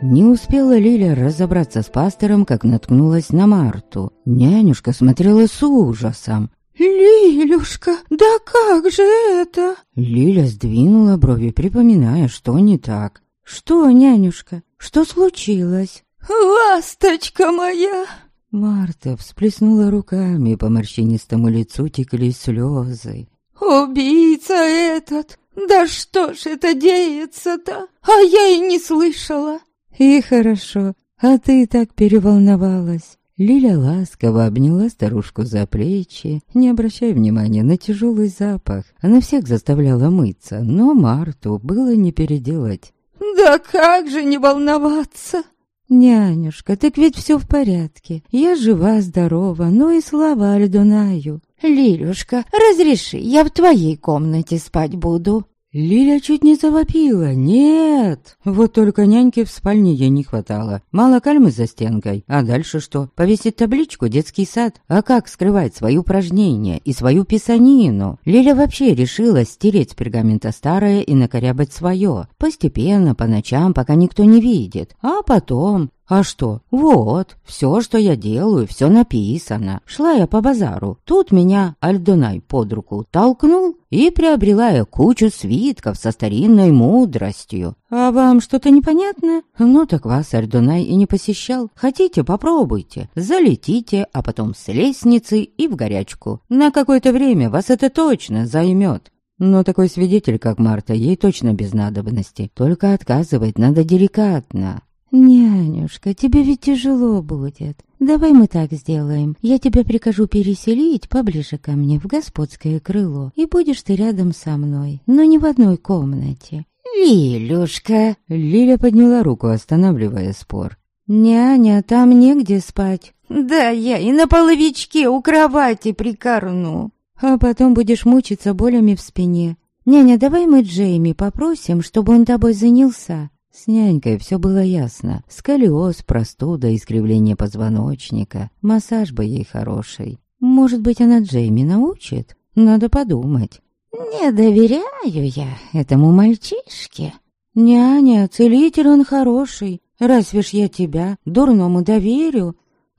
Не успела Лиля разобраться с пастором, как наткнулась на Марту. Нянюшка смотрела с ужасом. «Лилюшка, да как же это?» Лиля сдвинула брови, припоминая, что не так. «Что, нянюшка, что случилось?» «Ласточка моя!» Марта всплеснула руками, по морщинистому лицу текли слезы. «Убийца этот! Да что ж это деется-то? А я и не слышала!» «И хорошо, а ты так переволновалась». Лиля ласково обняла старушку за плечи, не обращая внимания на тяжелый запах. Она всех заставляла мыться, но Марту было не переделать. «Да как же не волноваться?» «Нянюшка, так ведь все в порядке. Я жива-здорова, но и слава Альдунаю». «Лилюшка, разреши, я в твоей комнате спать буду». Лиля чуть не завопила. «Нет!» Вот только няньки в спальне ей не хватало. Мало кальмы за стенкой. А дальше что? Повесить табличку «Детский сад». А как скрывать свои упражнения и свою писанину? Лиля вообще решила стереть с пергамента старое и накорябать свое. Постепенно, по ночам, пока никто не видит. А потом... А что? Вот, все, что я делаю, все написано. Шла я по базару. Тут меня Альдунай под руку толкнул, и приобрела я кучу свитков со старинной мудростью. А вам что-то непонятно? Ну так вас Альдунай и не посещал. Хотите, попробуйте. Залетите, а потом с лестницы и в горячку. На какое-то время вас это точно займет. Но такой свидетель, как Марта, ей точно без надобности. Только отказывать надо деликатно. «Нянюшка, тебе ведь тяжело будет. Давай мы так сделаем. Я тебе прикажу переселить поближе ко мне в господское крыло, и будешь ты рядом со мной, но не в одной комнате». «Лилюшка!» Лиля подняла руку, останавливая спор. «Няня, там негде спать». «Да я и на половичке у кровати прикорну». «А потом будешь мучиться болями в спине. Няня, давай мы Джейми попросим, чтобы он тобой занялся». С нянькой все было ясно. Сколиоз, простуда, искривление позвоночника. Массаж бы ей хороший. Может быть, она Джейми научит? Надо подумать. «Не доверяю я этому мальчишке». «Няня, целитель он хороший. Разве ж я тебя дурному доверю?»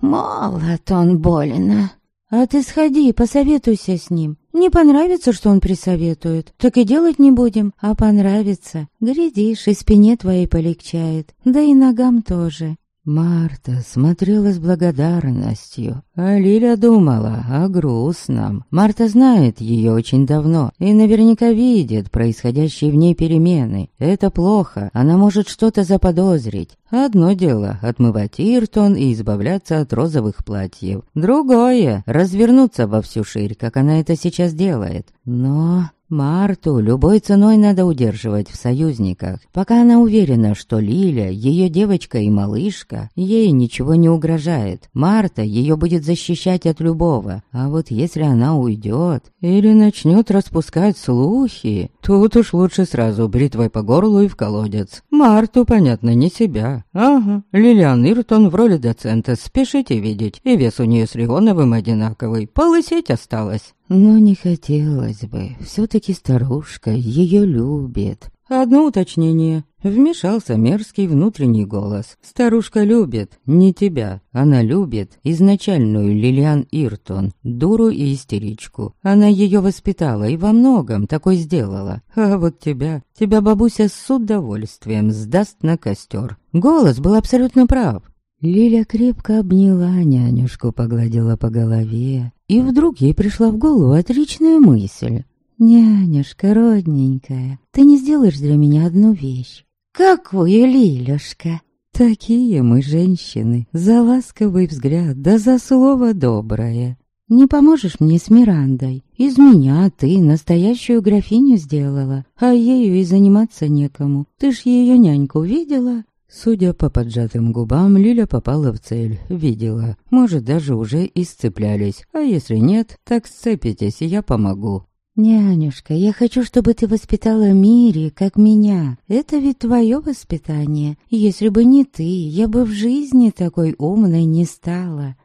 «Молод он больно». «А ты сходи, посоветуйся с ним. Не понравится, что он присоветует, так и делать не будем. А понравится, глядишь, и спине твоей полегчает, да и ногам тоже». Марта смотрела с благодарностью, а Лиля думала о грустном. Марта знает ее очень давно и наверняка видит происходящие в ней перемены. Это плохо, она может что-то заподозрить. Одно дело — отмывать Иртон и избавляться от розовых платьев. Другое — развернуться во всю ширь, как она это сейчас делает. Но... Марту любой ценой надо удерживать в союзниках, пока она уверена, что Лиля, ее девочка и малышка, ей ничего не угрожает. Марта ее будет защищать от любого, а вот если она уйдет или начнет распускать слухи, тут уж лучше сразу бритвой по горлу и в колодец. Марту, понятно, не себя. Ага, Лилиан Иртон в роли доцента, спешите видеть, и вес у нее с Леоновым одинаковый, полысеть осталось. Но не хотелось бы, все-таки старушка ее любит. Одно уточнение. Вмешался мерзкий внутренний голос. Старушка любит не тебя. Она любит изначальную Лилиан Иртон, дуру и истеричку. Она ее воспитала и во многом такой сделала. А вот тебя бабуся с удовольствием сдаст на костер. Голос был абсолютно прав. Лиля крепко обняла нянюшку, погладила по голове. И вдруг ей пришла в голову отличная мысль. «Нянюшка родненькая, ты не сделаешь для меня одну вещь?» «Какую, Лилюшка?» «Такие мы женщины, за ласковый взгляд, да за слово доброе. Не поможешь мне с Мирандой? Из меня ты настоящую графиню сделала, а ею и заниматься некому. Ты ж ее няньку видела?» Судя по поджатым губам, Лиля попала в цель, видела. Может, даже уже и сцеплялись. А если нет, так сцепитесь, и я помогу. «Нянюшка, я хочу, чтобы ты воспитала Мири, как меня. Это ведь твое воспитание. Если бы не ты, я бы в жизни такой умной не стала.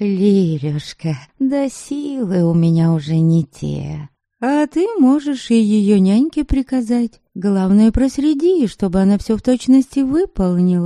Лилюшка, да силы у меня уже не те. А ты можешь и ее няньке приказать. Главное, проследи, чтобы она все в точности выполнила».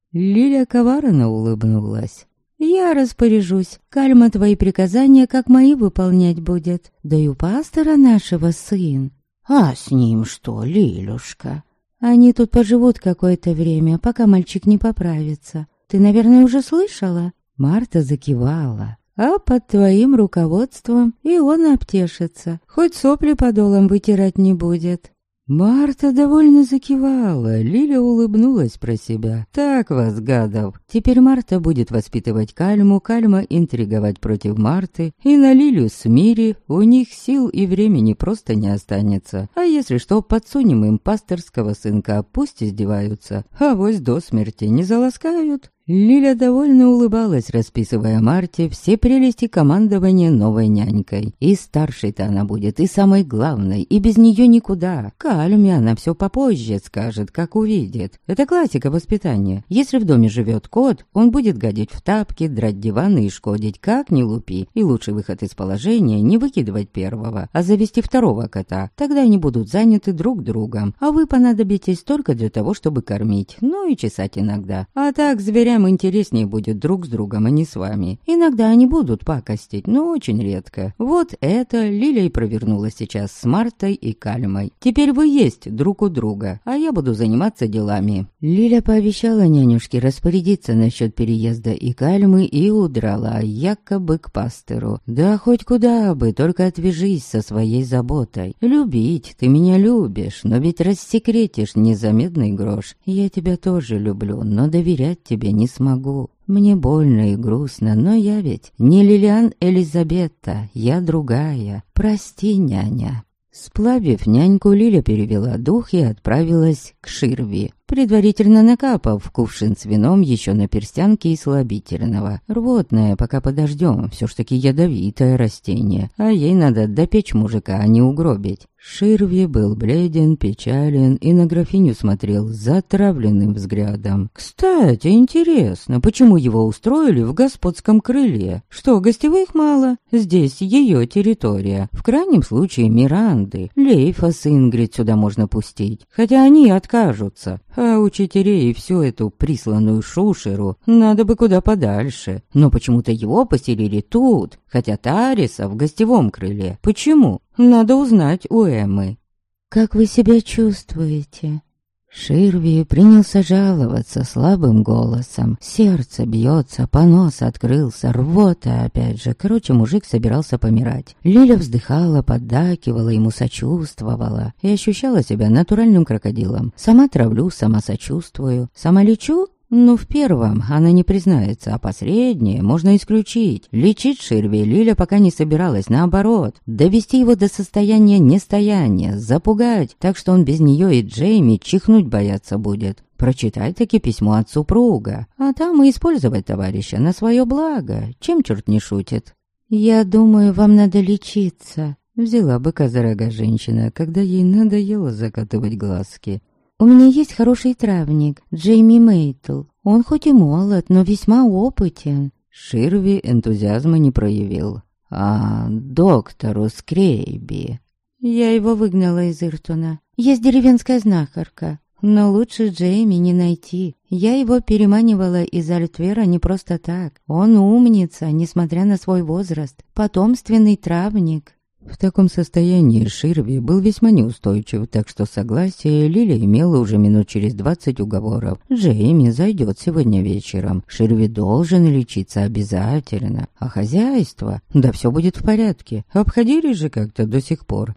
Лиля коварно улыбнулась. «Я распоряжусь. Кальма твои приказания, как мои, выполнять будет. Да и у пастора нашего сын». «А с ним что, Лилюшка?» «Они тут поживут какое-то время, пока мальчик не поправится. Ты, наверное, уже слышала?» Марта закивала. «А под твоим руководством и он обтешится. Хоть сопли подолом вытирать не будет». Марта довольно закивала, Лиля улыбнулась про себя. «Так вас, гадов! Теперь Марта будет воспитывать Кальму, Кальма интриговать против Марты, и на Лилю с Мири у них сил и времени просто не останется. А если что, подсунем им пасторского сынка, пусть издеваются, авось до смерти не заласкают». Лиля довольно улыбалась, расписывая Марте все прелести командования новой нянькой. И старшей-то она будет, и самой главной, и без нее никуда. Кальме она все попозже скажет, как увидит. Это классика воспитания. Если в доме живет кот, он будет гадить в тапки, драть диваны и шкодить, как ни лупи. И лучший выход из положения — не выкидывать первого, а завести второго кота. Тогда они будут заняты друг другом, а вы понадобитесь только для того, чтобы кормить, ну и чесать иногда. А так зверям интереснее будет друг с другом, а не с вами. Иногда они будут пакостить, но очень редко. Вот это Лиля и провернула сейчас с Мартой и Кальмой. Теперь вы есть друг у друга, а я буду заниматься делами. Лиля пообещала нянюшке распорядиться насчет переезда и Кальмы и удрала, якобы к пастору. Да хоть куда бы, только отвяжись со своей заботой. Любить, ты меня любишь, но ведь рассекретишь незаметный грош. Я тебя тоже люблю, но доверять тебе не смогу. Мне больно и грустно, но я ведь не Лилиан Элизабетта, я другая. Прости, няня». Сплавив няньку, Лиля перевела дух и отправилась к Ширви, предварительно накапав в кувшин с вином еще на перстянке и слабительного. Рвотное, пока подождем, все ж таки ядовитое растение, а ей надо допечь мужика, а не угробить. Ширви был бледен, печален и на графиню смотрел затравленным взглядом. Кстати, интересно, почему его устроили в господском крыле? Что, гостевых мало? Здесь ее территория. В крайнем случае Миранды. Лейфа с Ингрид сюда можно пустить, хотя они откажутся. А учителей и всю эту присланную шушеру надо бы куда подальше. Но почему-то его поселили тут, хотя Тариса в гостевом крыле. Почему? Надо узнать у Эммы. «Как вы себя чувствуете?» Ширви принялся жаловаться слабым голосом. Сердце бьется, понос открылся, рвота опять же. Короче, мужик собирался помирать. Лиля вздыхала, поддакивала, ему сочувствовала и ощущала себя натуральным крокодилом. Сама травлю, сама сочувствую, сама лечу. Ну, в первом она не признается, а последнее можно исключить. Лечить Ширви Лиля пока не собиралась, наоборот. Довести его до состояния нестояния, запугать, так что он без нее и Джейми чихнуть бояться будет. Прочитать таки письмо от супруга, а там и использовать товарища на свое благо, чем черт не шутит. «Я думаю, вам надо лечиться», — взяла быка за рога женщина, когда ей надоело закатывать глазки. «У меня есть хороший травник, Джейми Мейтл. Он хоть и молод, но весьма опытен». Ширви энтузиазма не проявил. «А доктору Скрейби?» «Я его выгнала из Иртона. Есть деревенская знахарка, но лучше Джейми не найти. Я его переманивала из Альтвера не просто так. Он умница, несмотря на свой возраст. Потомственный травник». В таком состоянии Ширви был весьма неустойчив, так что согласие Лиля имела уже минут через 20 уговоров. Джейми зайдет сегодня вечером. Ширви должен лечиться обязательно. А хозяйство? Да все будет в порядке. Обходили же как-то до сих пор.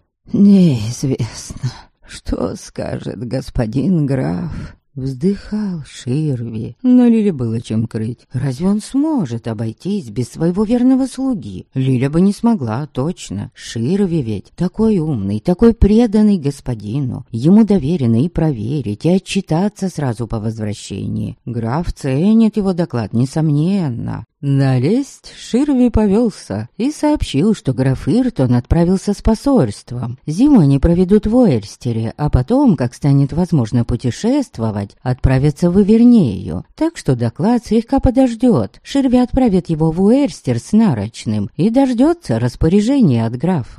Неизвестно, что скажет господин граф. Вздыхал Ширви, но Лиле было чем крыть. Разве он сможет обойтись без своего верного слуги? Лиля бы не смогла, точно. Ширви ведь такой умный, такой преданный господину. Ему доверено и проверить, и отчитаться сразу по возвращении. Граф ценит его доклад, несомненно. На лесть Ширви повелся и сообщил, что граф Иртон отправился с посольством. Зиму они проведут в Уэрстере, а потом, как станет возможно путешествовать, отправятся в Ивернею. Так что доклад слегка подождет. Ширви отправит его в Уэрстер с нарочным и дождется распоряжения от графа.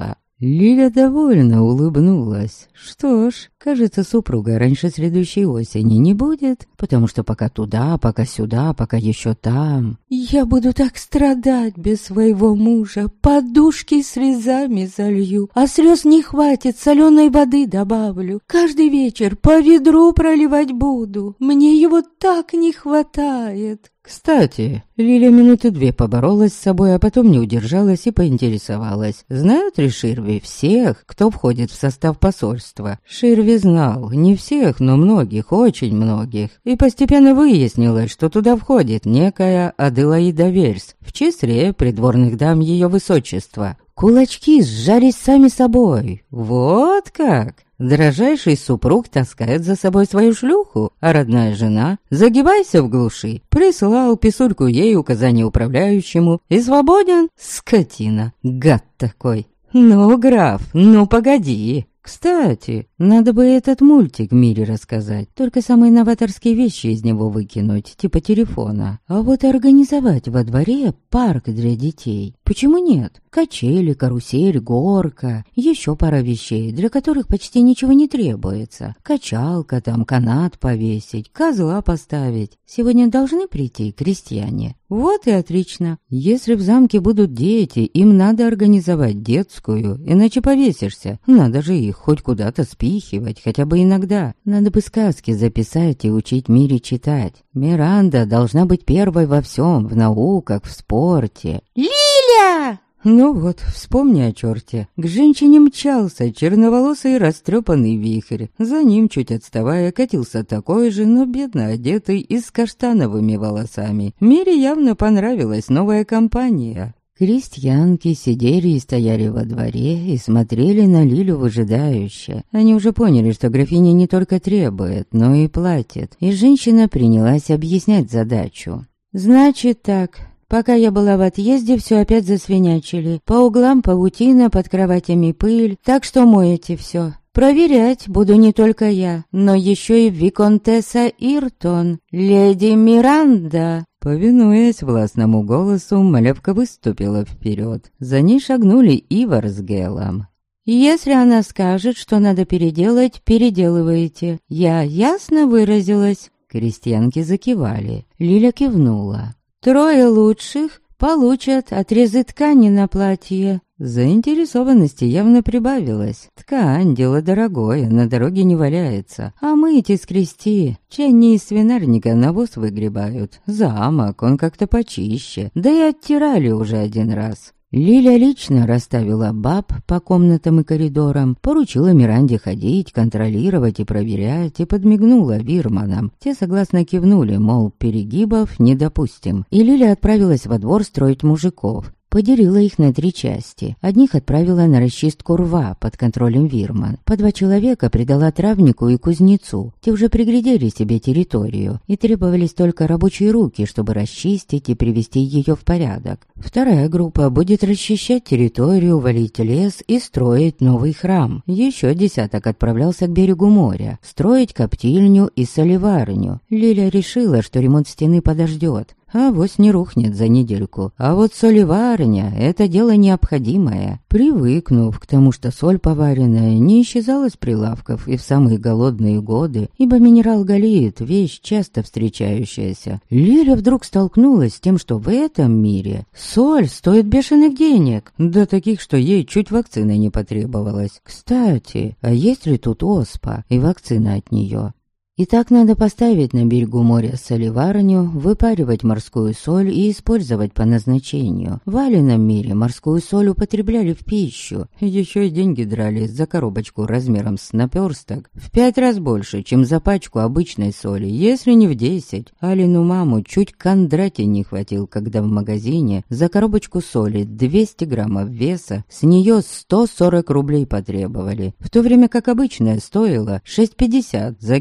Лиля довольно улыбнулась. Что ж, кажется, супруга раньше следующей осени не будет, потому что пока туда, пока сюда, пока еще там. Я буду так страдать без своего мужа, подушки слезами залью, а слез не хватит, соленой воды добавлю. Каждый вечер по ведру проливать буду, мне его так не хватает. Кстати, Лиля минуты 2 поборолась с собой, а потом не удержалась и поинтересовалась. Знают ли Ширви всех, кто входит в состав посольства? Ширви знал, не всех, но многих, очень многих. И постепенно выяснилось, что туда входит некая Аделаида Верс, в числе придворных дам ее высочества. Кулачки сжались сами собой. Вот как! Дрожайший супруг таскает за собой свою шлюху, а родная жена, загибайся в глуши, прислал писульку ей указание управляющему и свободен, скотина, гад такой. Ну, граф, ну погоди. Кстати, надо бы этот мультик Мире рассказать, только самые новаторские вещи из него выкинуть, типа телефона. А вот организовать во дворе парк для детей. Почему нет? Качели, карусель, горка, еще пара вещей, для которых почти ничего не требуется. Качалка там, канат повесить, козла поставить. Сегодня должны прийти крестьяне. Вот и отлично. Если в замке будут дети, им надо организовать детскую, иначе повесишься. Надо же их хоть куда-то спихивать, хотя бы иногда. Надо бы сказки записать и учить Мире читать. Миранда должна быть первой во всем, в науках, в спорте. «Лиля!» Ну вот, вспомни о черте. К женщине мчался черноволосый растрепанный вихрь. За ним, чуть отставая, катился такой же, но бедно одетый и с каштановыми волосами. Мире явно понравилась новая компания. Крестьянки сидели и стояли во дворе и смотрели на Лилю выжидающе. Они уже поняли, что графиня не только требует, но и платит. И женщина принялась объяснять задачу. «Значит так, пока я была в отъезде, все опять засвинячили. По углам паутина, под кроватями пыль, так что моете все. Проверять буду не только я, но еще и виконтесса Иртон, леди Миранда». Повинуясь властному голосу, малявка выступила вперед. За ней шагнули Ивар с Гелом. «Если она скажет, что надо переделать, переделываете. Я ясно выразилась?» Крестьянки закивали. Лиля кивнула. 3 лучших получат отрезы ткани на платье». Заинтересованности явно прибавилось. Ткань — дело дорогое, на дороге не валяется. А мыть и скрести. Чай из свинарника навоз выгребают. Замок, он как-то почище. Да и оттирали уже 1 раз. Лиля лично расставила баб по комнатам и коридорам, поручила Миранде ходить, контролировать и проверять, и подмигнула вирманам. Те согласно кивнули, мол, перегибов не допустим. И Лиля отправилась во двор строить мужиков. Поделила их на 3 части. Одних отправила на расчистку рва под контролем вирман. По 2 человека придала травнику и кузнецу. Те уже приглядели себе территорию, и требовались только рабочие руки, чтобы расчистить и привести ее в порядок. Вторая группа будет расчищать территорию, валить лес и строить новый храм. Еще 10 отправлялся к берегу моря, строить коптильню и солеварню. Лиля решила, что ремонт стены подождет. Авось не рухнет за недельку. А вот солеварня — это дело необходимое. Привыкнув к тому, что соль поваренная не исчезала с прилавков и в самые голодные годы, ибо минерал галит — вещь часто встречающаяся, Лиля вдруг столкнулась с тем, что в этом мире соль стоит бешеных денег, до таких, что ей чуть вакцины не потребовалось. Кстати, а есть ли тут оспа и вакцина от нее? Итак, надо поставить на берегу моря солеварню, выпаривать морскую соль и использовать по назначению. В Алином мире морскую соль употребляли в пищу. Еще и деньги драли за коробочку размером с наперсток в 5 раз больше, чем за пачку обычной соли, если не в 10. Алину маму чуть Кондратий не хватил, когда в магазине за коробочку соли 200 граммов веса с нее 140 рублей потребовали, в то время как обычная стоила 6,50 за килограмм.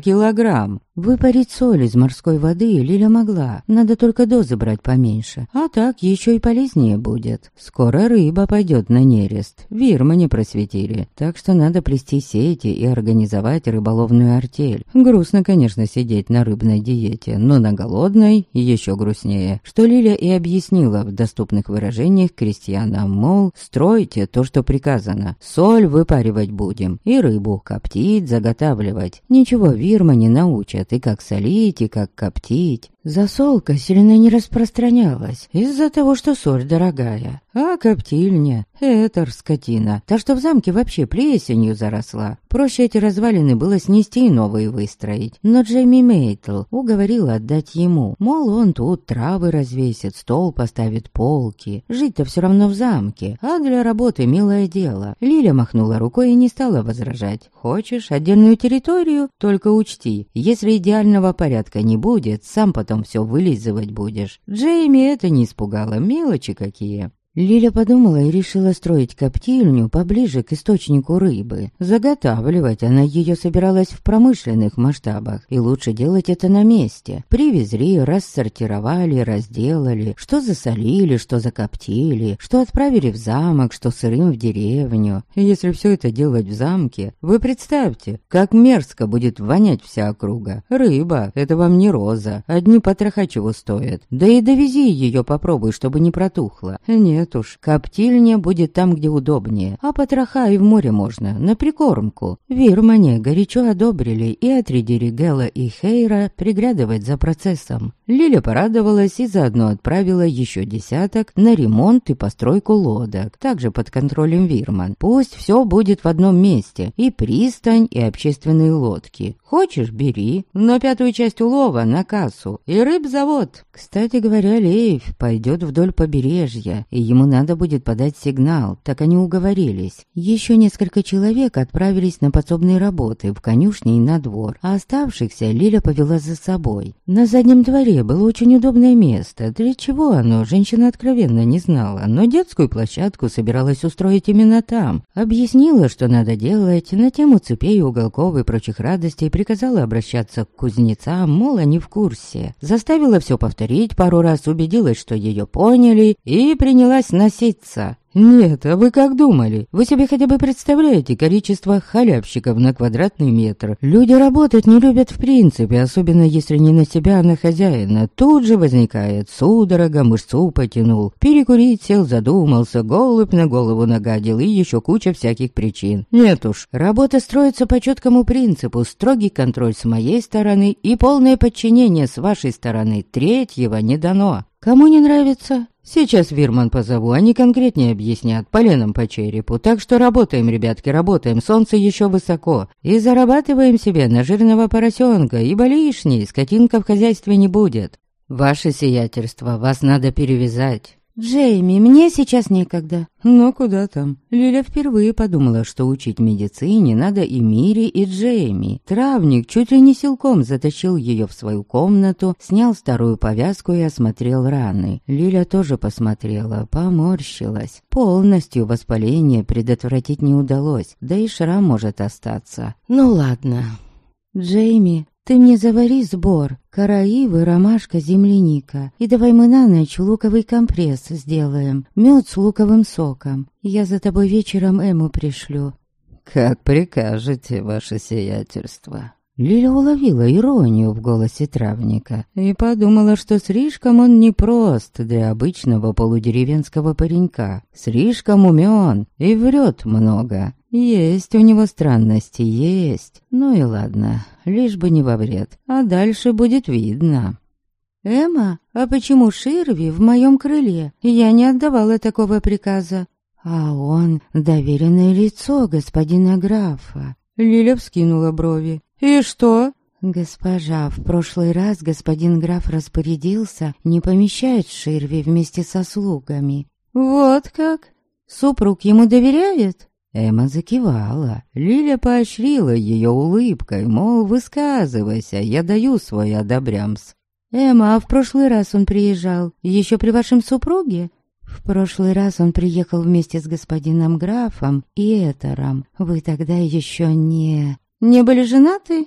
грамм. Выпарить соль из морской воды Лиля могла, надо только дозы брать поменьше. А так еще и полезнее будет. Скоро рыба пойдет на нерест, Вирма не просветили. Так что надо плести сети и организовать рыболовную артель. Грустно, конечно, сидеть на рыбной диете, но на голодной еще грустнее. Что Лиля и объяснила в доступных выражениях крестьянам, мол, стройте то, что приказано. Соль выпаривать будем и рыбу коптить, заготавливать. Ничего Вирма не научат. И как солить, и как коптить. Засолка сильно не распространялась из-за того, что соль дорогая. А коптильня — это скотина. Та, что в замке вообще плесенью заросла. Проще эти развалины было снести и новые выстроить. Но Джейми Мейтл уговорила отдать ему. Мол, он тут травы развесит, стол поставит, полки. Жить-то все равно в замке, а для работы милое дело. Лиля махнула рукой и не стала возражать. Хочешь отдельную территорию? Только учти, если идеального порядка не будет, сам потом все вылизывать будешь. Джейми это не испугало, мелочи какие. Лиля подумала и решила строить коптильню поближе к источнику рыбы. Заготавливать она ее собиралась в промышленных масштабах, и лучше делать это на месте. Привезли, рассортировали, разделали, что засолили, что закоптили, что отправили в замок, что сырым в деревню. Если все это делать в замке, вы представьте, как мерзко будет вонять вся округа. Рыба — это вам не роза, одни потроха чего стоят. Да и довези ее попробуй, чтобы не протухла. Нет уж, коптильня будет там, где удобнее, а потроха и в море можно, на прикормку. Вирмане горячо одобрили и отрядили Гэла и Хейра приглядывать за процессом. Лиля порадовалась и заодно отправила еще 10 на ремонт и постройку лодок, также под контролем Вирман. Пусть все будет в одном месте, и пристань, и общественные лодки. Хочешь — бери, но 5-ю часть улова на кассу, и рыбзавод. Кстати говоря, Лейв пойдет вдоль побережья, и ему надо будет подать сигнал, так они уговорились. Еще несколько человек отправились на подсобные работы в конюшне и на двор, а оставшихся Лиля повела за собой. На заднем дворе было очень удобное место, для чего оно женщина откровенно не знала, но детскую площадку собиралась устроить именно там. Объяснила, что надо делать, на тему цепей, уголков и прочих радостей приказала обращаться к кузнецам, мол, они в курсе. Заставила все повторить пару раз, убедилась, что ее поняли, и принялась носиться. Нет, а вы как думали? Вы себе хотя бы представляете количество халявщиков на квадратный метр? Люди работать не любят в принципе, особенно если не на себя, а на хозяина. Тут же возникает судорога, мышцу потянул. Перекурить сел, задумался, голубь на голову нагадил и еще куча всяких причин. Нет уж, работа строится по четкому принципу, строгий контроль с моей стороны и полное подчинение с вашей стороны. Третьего не дано. Кому не нравится? Сейчас Вирман позову, они конкретнее объяснят, поленом по черепу. Так что работаем, ребятки, работаем, солнце еще высоко. И зарабатываем себе на жирного поросенка, ибо лишней скотинка в хозяйстве не будет. Ваше сиятельство, вас надо перевязать. «Джейми, мне сейчас некогда». Но куда там? Лиля впервые подумала, что учить медицине надо и Мире, и Джейми. Травник чуть ли не силком затащил ее в свою комнату, снял старую повязку и осмотрел раны. Лиля тоже посмотрела, поморщилась. Полностью воспаление предотвратить не удалось, да и шрам может остаться. Ну ладно. «Джейми, ты мне завари сбор, караивы, ромашка, земляника. И давай мы на ночь луковый компресс сделаем, мед с луковым соком. Я за тобой вечером Эму пришлю». «Как прикажете, ваше сиятельство». Лиля уловила иронию в голосе травника и подумала, что слишком он непрост для обычного полудеревенского паренька. Слишком умен и врет много. Есть у него странности, есть. Ну и ладно, лишь бы не во вред, а дальше будет видно. «Эмма, а почему Ширви в моем крыле? Я не отдавала такого приказа». «А он доверенное лицо господина графа». Лиля вскинула брови. «И что?» «Госпожа, в прошлый раз господин граф распорядился не помещать Ширви вместе со слугами». «Вот как? Супруг ему доверяет?» Эмма закивала. Лиля поощрила ее улыбкой, мол, высказывайся, я даю свой одобрямс. «Эмма, а в прошлый раз он приезжал, еще при вашем супруге?» «В прошлый раз он приехал вместе с господином графом и Этером. Вы тогда еще не...» «Не были женаты?»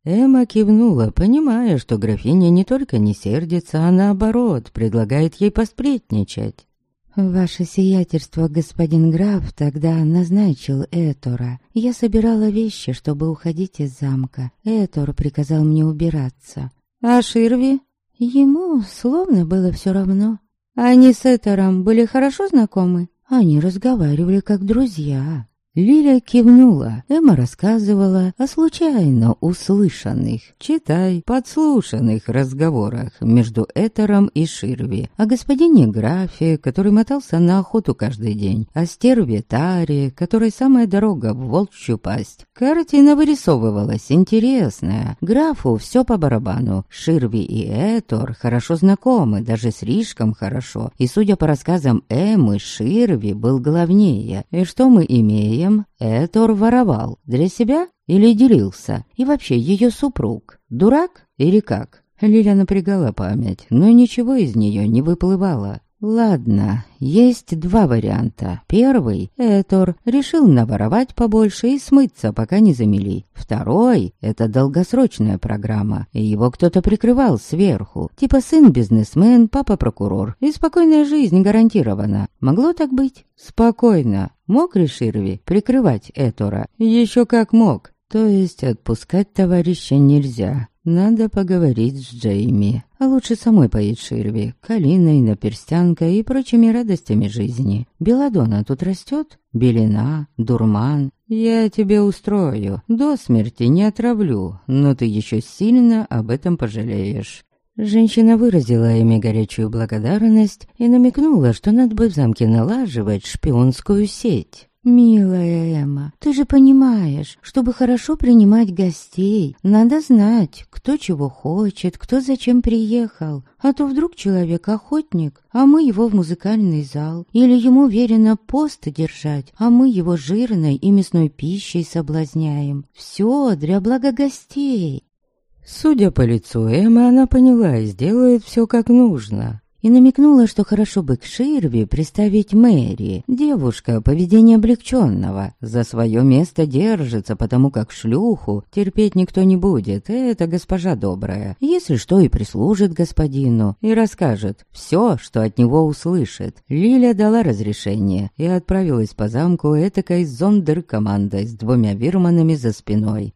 Эмма кивнула, понимая, что графиня не только не сердится, а наоборот, предлагает ей посплетничать. «Ваше сиятельство, господин граф, тогда назначил Этора. Я собирала вещи, чтобы уходить из замка. Этор приказал мне убираться. А Ширви? Ему словно было все равно. Они с Этором были хорошо знакомы? Они разговаривали как друзья». Лиля кивнула. Эмма рассказывала о случайно услышанных, читай, подслушанных разговорах между Этором и Ширви, о господине графе, который мотался на охоту каждый день, о стерве Таре, которой самая дорога в волчью пасть. Картина вырисовывалась интересная. Графу все по барабану. Ширви и Этор хорошо знакомы, даже слишком хорошо. И, судя по рассказам Эммы, Ширви был главнее. И что мы имеем? Этор воровал. Для себя или делился? И вообще, ее супруг дурак или как? Лиля напрягала память, но ничего из нее не выплывало. Ладно, есть два варианта. Первый — Этор решил наворовать побольше и смыться, пока не замели. Второй — это долгосрочная программа, и его кто-то прикрывал сверху. Типа сын бизнесмен, папа прокурор, и спокойная жизнь гарантирована. Могло так быть? Спокойно. Мог ли Ширви прикрывать Этора? Еще как мог. То есть отпускать товарища нельзя. Надо поговорить с Джейми. А лучше самой поить Ширви, калиной, наперстянкой и прочими радостями жизни. Белладонна тут растет? Белина, дурман. Я тебе устрою. До смерти не отравлю, но ты еще сильно об этом пожалеешь. Женщина выразила Эми горячую благодарность и намекнула, что надо бы в замке налаживать шпионскую сеть. «Милая Эмма, ты же понимаешь, чтобы хорошо принимать гостей, надо знать, кто чего хочет, кто зачем приехал. А то вдруг человек охотник, а мы его в музыкальный зал. Или ему верено пост держать, а мы его жирной и мясной пищей соблазняем. Все для блага гостей». Судя по лицу Эммы, она поняла и сделает все как нужно. И намекнула, что хорошо бы к Ширви приставить Мэри. Девушка поведения облегченного, за свое место держится, потому как шлюху терпеть никто не будет, это госпожа добрая. Если что, и прислужит господину, и расскажет все, что от него услышит. Лиля дала разрешение и отправилась по замку этакой зондеркомандой с 2 вирманами за спиной.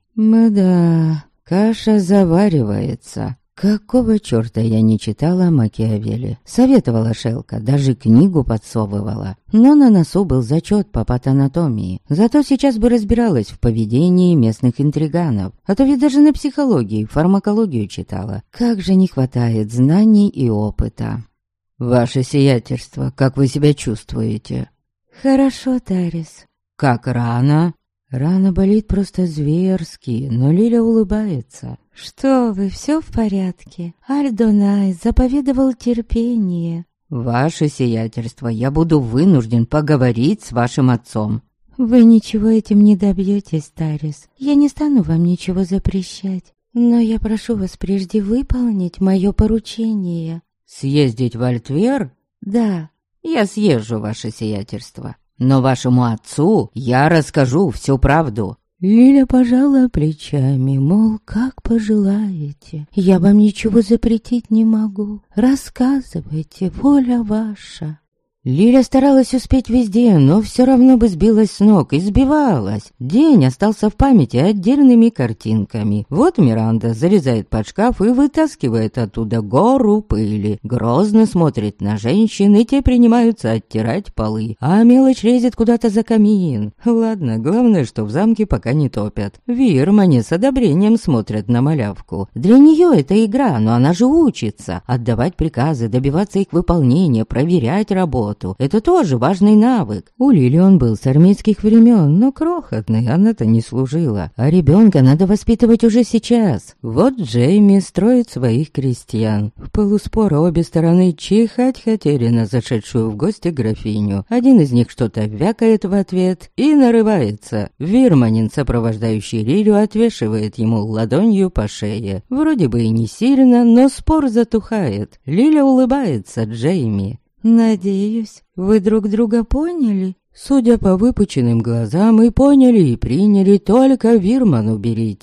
Мда, каша заваривается. Какого черта я не читала Макиавелли? Советовала Шелка, даже книгу подсовывала. Но на носу был зачет по патанатомии. Зато сейчас бы разбиралась в поведении местных интриганов. А то ведь даже на психологии, фармакологию читала. Как же не хватает знаний и опыта. «Ваше сиятельство, как вы себя чувствуете?» «Хорошо, Тарис». «Как рана?» «Рана болит просто зверски, но Лиля улыбается». «Что вы, все в порядке? Альдонай заповедовал терпение». «Ваше сиятельство, я буду вынужден поговорить с вашим отцом». «Вы ничего этим не добьетесь, Тарис. Я не стану вам ничего запрещать. Но я прошу вас прежде выполнить мое поручение». «Съездить в Альтвер?» «Да». «Я съезжу, ваше сиятельство. Но вашему отцу я расскажу всю правду». Лиля пожала плечами, мол, как пожелаете. Я вам ничего запретить не могу. Рассказывайте, воля ваша. Лиля старалась успеть везде, но все равно бы сбилась с ног и сбивалась. День остался в памяти отдельными картинками. Вот Миранда залезает под шкаф и вытаскивает оттуда гору пыли. Грозно смотрит на женщин, и те принимаются оттирать полы. А мелочь лезет куда-то за камин. Ладно, главное, что в замке пока не топят. Вирмане с одобрением смотрят на малявку. Для нее это игра, но она же учится. Отдавать приказы, добиваться их выполнения, проверять работу. Это тоже важный навык. У Лили он был с армейских времен, но крохотный, она-то не служила. А ребенка надо воспитывать уже сейчас. Вот Джейми строит своих крестьян. В полуспора обе стороны чихать хотели на зашедшую в гости графиню. Один из них что-то вякает в ответ и нарывается. Вирманин, сопровождающий Лилю, отвешивает ему ладонью по шее. Вроде бы и не сильно, но спор затухает. Лиля улыбается Джейми. «Надеюсь, вы друг друга поняли?» Судя по выпученным глазам, и поняли, и приняли, только Вирману берите.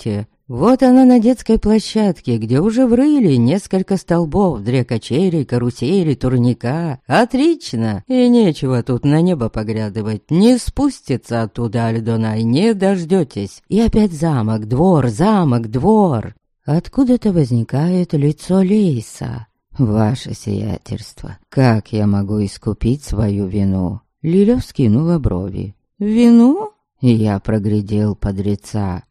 Вот она на детской площадке, где уже врыли несколько столбов для качелей, карусели, турника. Отлично! И нечего тут на небо поглядывать. Не спустится оттуда Альдонай, не дождетесь. И опять замок, двор, замок, двор. Откуда-то возникает лицо Лейса. «Ваше сиятельство, как я могу искупить свою вину?» Лиля вскинула брови. «Вину?» Я проглядел подлеца.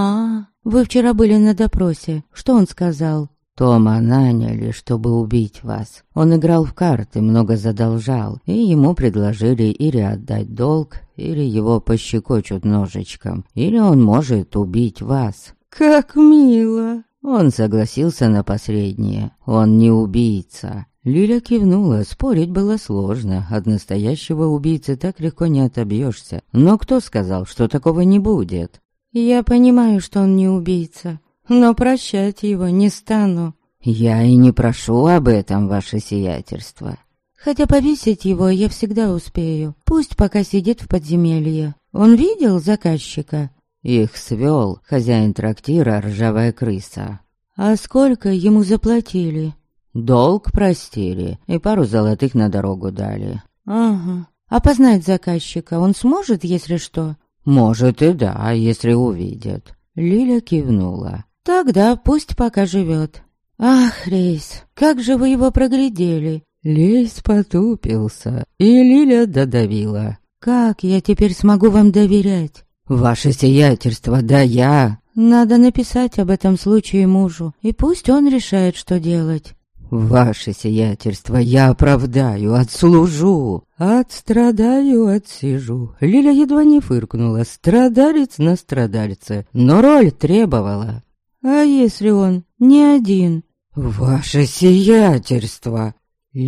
Вы вчера были на допросе. Что он сказал?» Тома наняли, чтобы убить вас. Он играл в карты, много задолжал, и ему предложили или отдать долг, или его пощекочут ножичком, или он может убить вас». «Как мило!» Он согласился на последнее. Он не убийца. Лиля кивнула, спорить было сложно. От настоящего убийцы так легко не отобьешься. Но кто сказал, что такого не будет? «Я понимаю, что он не убийца, но прощать его не стану». «Я и не прошу об этом, ваше сиятельство». «Хотя повесить его я всегда успею. Пусть пока сидит в подземелье. Он видел заказчика?» Их свел хозяин трактира «Ржавая крыса». «А сколько ему заплатили?» «Долг простили и пару золотых на дорогу дали». «Ага. Опознать заказчика он сможет, если что?» «Может и да, если увидит». Лиля кивнула. «Тогда пусть пока живет». «Ах, Рейс, как же вы его проглядели?» Лейс потупился, и Лиля додавила. «Как я теперь смогу вам доверять?» «Ваше сиятельство, да я...» «Надо написать об этом случае мужу, и пусть он решает, что делать». «Ваше сиятельство, я оправдаю, отслужу, отстрадаю, отсижу». Лиля едва не фыркнула, страдалец на страдальце, но роль требовала. «А если он не один?» «Ваше сиятельство!»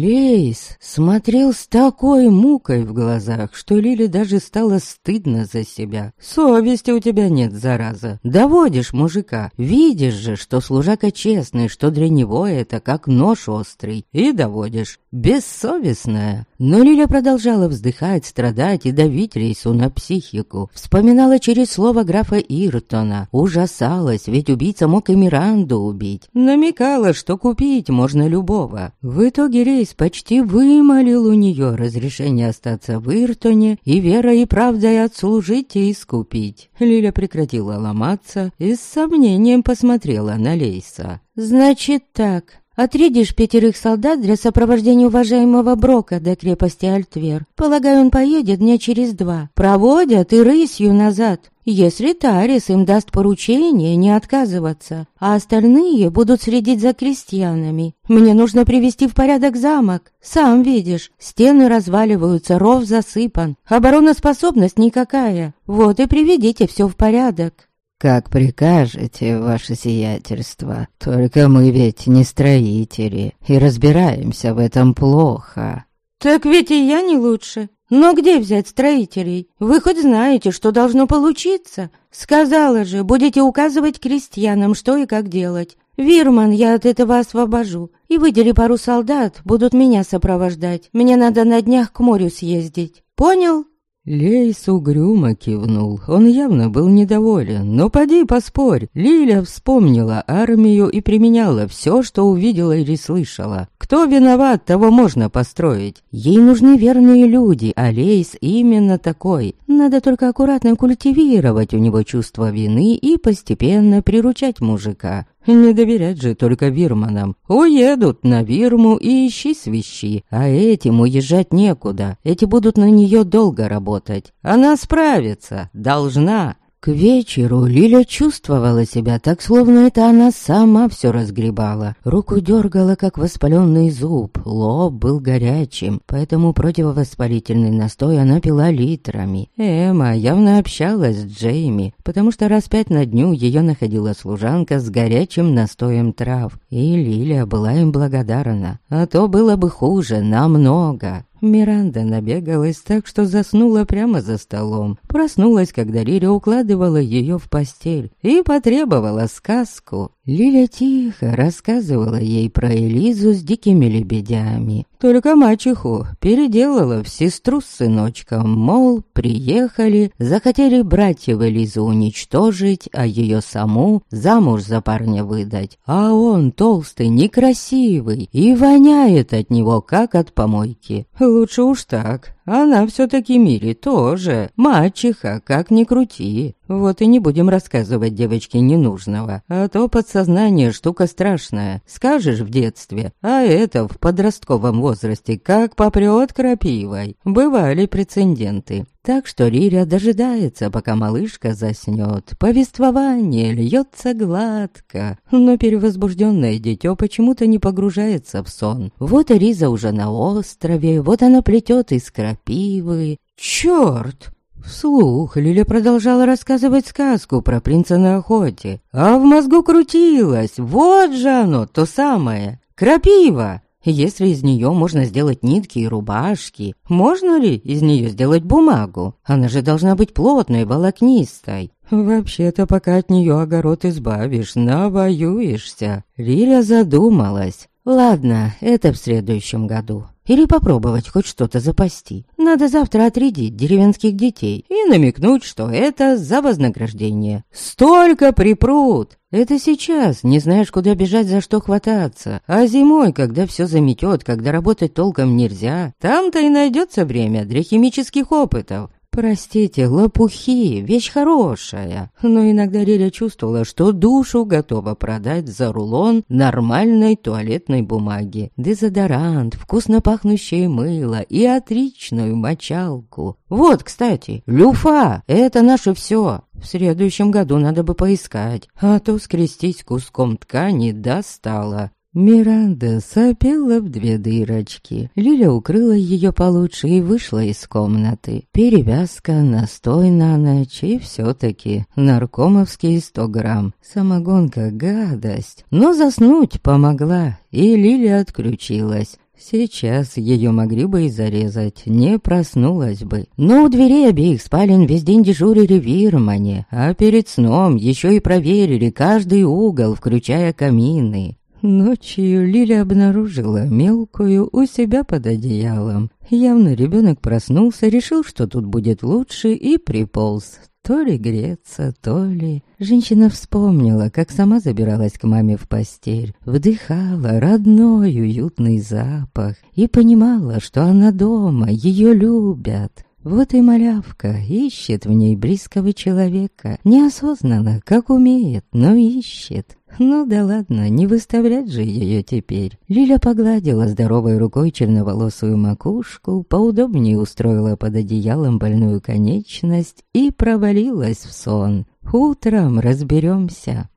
Лейс смотрел с такой мукой в глазах, что Лиле даже стало стыдно за себя. «Совести у тебя нет, зараза. Доводишь мужика. Видишь же, что служака честный, что для него это как нож острый. И доводишь. Бессовестная». Но Лиля продолжала вздыхать, страдать и давить Лейсу на психику. Вспоминала через слово графа Иртона. Ужасалась, ведь убийца мог и Миранду убить. Намекала, что купить можно любого. В итоге Лейс почти вымолил у нее разрешение остаться в Иртоне и верой и правдой отслужить и искупить. Лиля прекратила ломаться и с сомнением посмотрела на Лейса. «Значит так, отрядишь 5 солдат для сопровождения уважаемого Брока до крепости Альтвер. Полагаю, он поедет дня через 2. Проводят и рысью назад. Если Тарис им даст поручение не отказываться, а остальные будут следить за крестьянами. Мне нужно привести в порядок замок. Сам видишь, стены разваливаются, ров засыпан, обороноспособность никакая. Вот и приведите все в порядок». «Как прикажете, ваше сиятельство, только мы ведь не строители и разбираемся в этом плохо». «Так ведь и я не лучше. Но где взять строителей? Вы хоть знаете, что должно получиться? Сказала же, будете указывать крестьянам, что и как делать. Вирман я от этого освобожу. И выдели пару солдат, будут меня сопровождать. Мне надо на днях к морю съездить. Понял?» Лейс угрюмо кивнул. Он явно был недоволен. Но поди поспорь. Лиля вспомнила армию и применяла все, что увидела или слышала. Кто виноват, того можно построить. Ей нужны верные люди, а Лейс именно такой. Надо только аккуратно культивировать у него чувство вины и постепенно приручать мужика. Не доверять же только Вирманам. Уедут на Вирму и ищи свищи, а этим уезжать некуда. Эти будут на нее долго работать. Она справится, должна. К вечеру Лиля чувствовала себя так, словно это она сама все разгребала. Руку дергала, как воспаленный зуб, лоб был горячим, поэтому противовоспалительный настой она пила литрами. Эмма явно общалась с Джейми, потому что раз 5 на дню ее находила служанка с горячим настоем трав, и Лиля была им благодарна, а то было бы хуже намного. Миранда набегалась так, что заснула прямо за столом. Проснулась, когда Лиля укладывала ее в постель и потребовала сказку. Лиля тихо рассказывала ей про Элизу с дикими лебедями. Только мачеху переделала в сестру с сыночком, мол, приехали, захотели братьев Элизу уничтожить, а ее саму замуж за парня выдать. А он толстый, некрасивый и воняет от него, как от помойки. Лучше уж так. Она все-таки Мире тоже мачеха, как ни крути. Вот и не будем рассказывать девочке ненужного, а то подсознание штука страшная. Скажешь в детстве, а это в подростковом возрасте как попрёт крапивой. Бывали прецеденты. Так что Риля дожидается, пока малышка заснёт. Повествование льётся гладко, но перевозбуждённое дитё почему-то не погружается в сон. Вот и Риза уже на острове, вот она плетёт из крапивы. Чёрт! Вслух Лиля продолжала рассказывать сказку про принца на охоте, а в мозгу крутилось, вот же оно, то самое, крапива. Если из нее можно сделать нитки и рубашки, можно ли из нее сделать бумагу? Она же должна быть плотной, волокнистой. Вообще-то, пока от нее огород избавишь, навоюешься. Лиля задумалась. Ладно, это в следующем году. Или попробовать хоть что-то запасти. Надо завтра отрядить деревенских детей и намекнуть, что это за вознаграждение. Столько припрут! Это сейчас, не знаешь, куда бежать, за что хвататься. А зимой, когда все заметет, когда работать толком нельзя, там-то и найдется время для химических опытов. Простите, лопухи, вещь хорошая, но иногда Риля чувствовала, что душу готова продать за рулон нормальной туалетной бумаги, дезодорант, вкусно пахнущее мыло и отличную мочалку. Вот, кстати, люфа, это наше все. В следующем году надо бы поискать, а то скрестись куском ткани достало. Миранда сопела в 2 дырочки. Лиля укрыла ее получше и вышла из комнаты. Перевязка, настой на ночь и все-таки наркомовские 100 грамм. Самогонка — гадость. Но заснуть помогла, и Лиля отключилась. Сейчас ее могли бы и зарезать, не проснулась бы. Но у дверей обеих спален весь день дежурили вирмане, а перед сном еще и проверили каждый угол, включая камины. Ночью Лиля обнаружила мелкую у себя под одеялом. Явно ребенок проснулся, решил, что тут будет лучше, и приполз. То ли греться, то ли... Женщина вспомнила, как сама забиралась к маме в постель, вдыхала родной уютный запах и понимала, что она дома, ее любят. Вот и малявка ищет в ней близкого человека. Неосознанно, как умеет, но ищет. Ну да ладно, не выставлять же ее теперь. Лиля погладила здоровой рукой черноволосую макушку, поудобнее устроила под одеялом больную конечность и провалилась в сон. Утром разберемся.